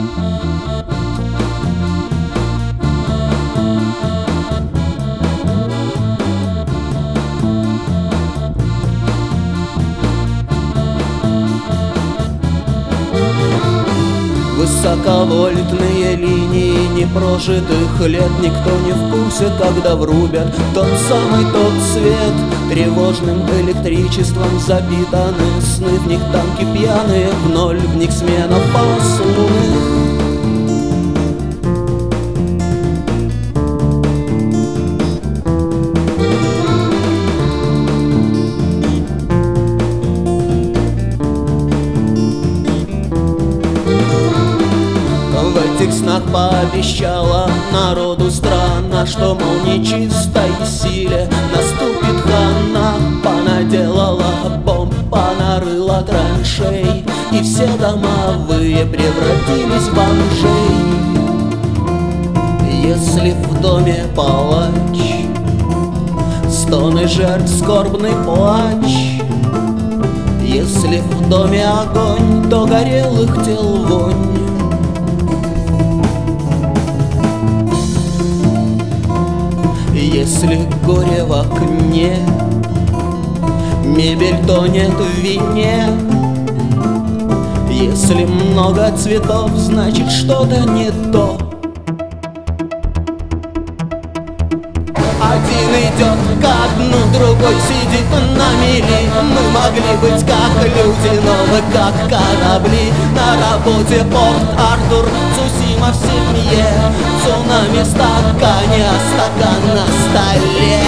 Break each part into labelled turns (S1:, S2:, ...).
S1: Высоковольтные линии непрожитых лет. Никто не в курсе, когда врубят тот самый тот свет. Тревожным электричеством запитаны сны. В них танки пьяные, в ноль в них смена фаз луны. В этих снах пообещала народу страна, что, мол, нечистой силе наступит хана. Понаделала бомб, понарыла траншей, и все домовые превратились в бомжей. Если в доме палач, стоны жертв, скорбный плач. Если в доме огонь, то горелых тел вонь. Если горе в окне, мебель тонет в вине. Если много цветов, значит что-то не то. Один идет ко дну, другой сидит на мели. Мы могли быть как люди, но мы как корабли. На работе Порт-Артур, Цусима в семье. Цунами в стакане, а стакан на столе.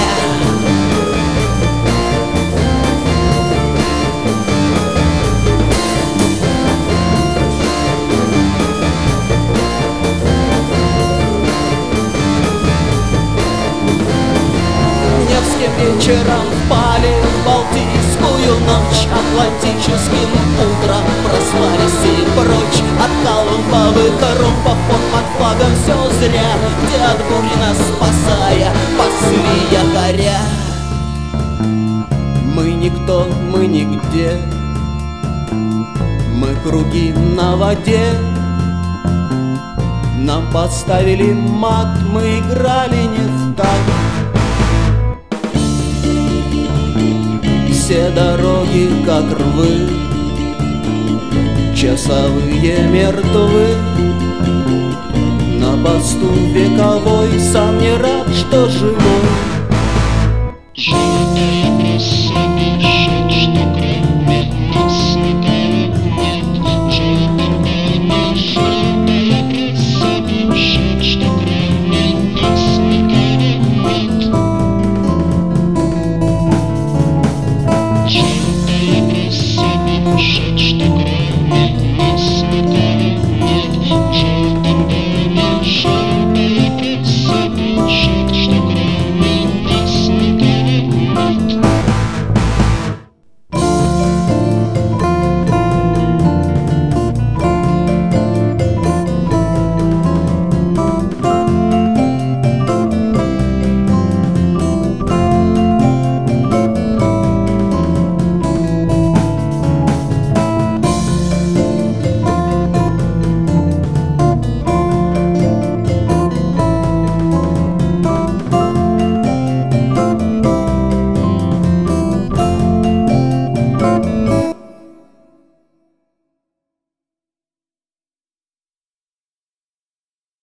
S1: Вечером впали в Балтийскую ночь. Атлантическим утром проспались и прочь. От колумбовых румбов под флагом все зря. Где от бури нас спасая пасли якоря. Мы никто, мы нигде, мы круги на воде. Нам подставили мат, мы играли не в такт. Все дороги, как рвы, часовые мертвы. На посту вековой сам не рад, что живой.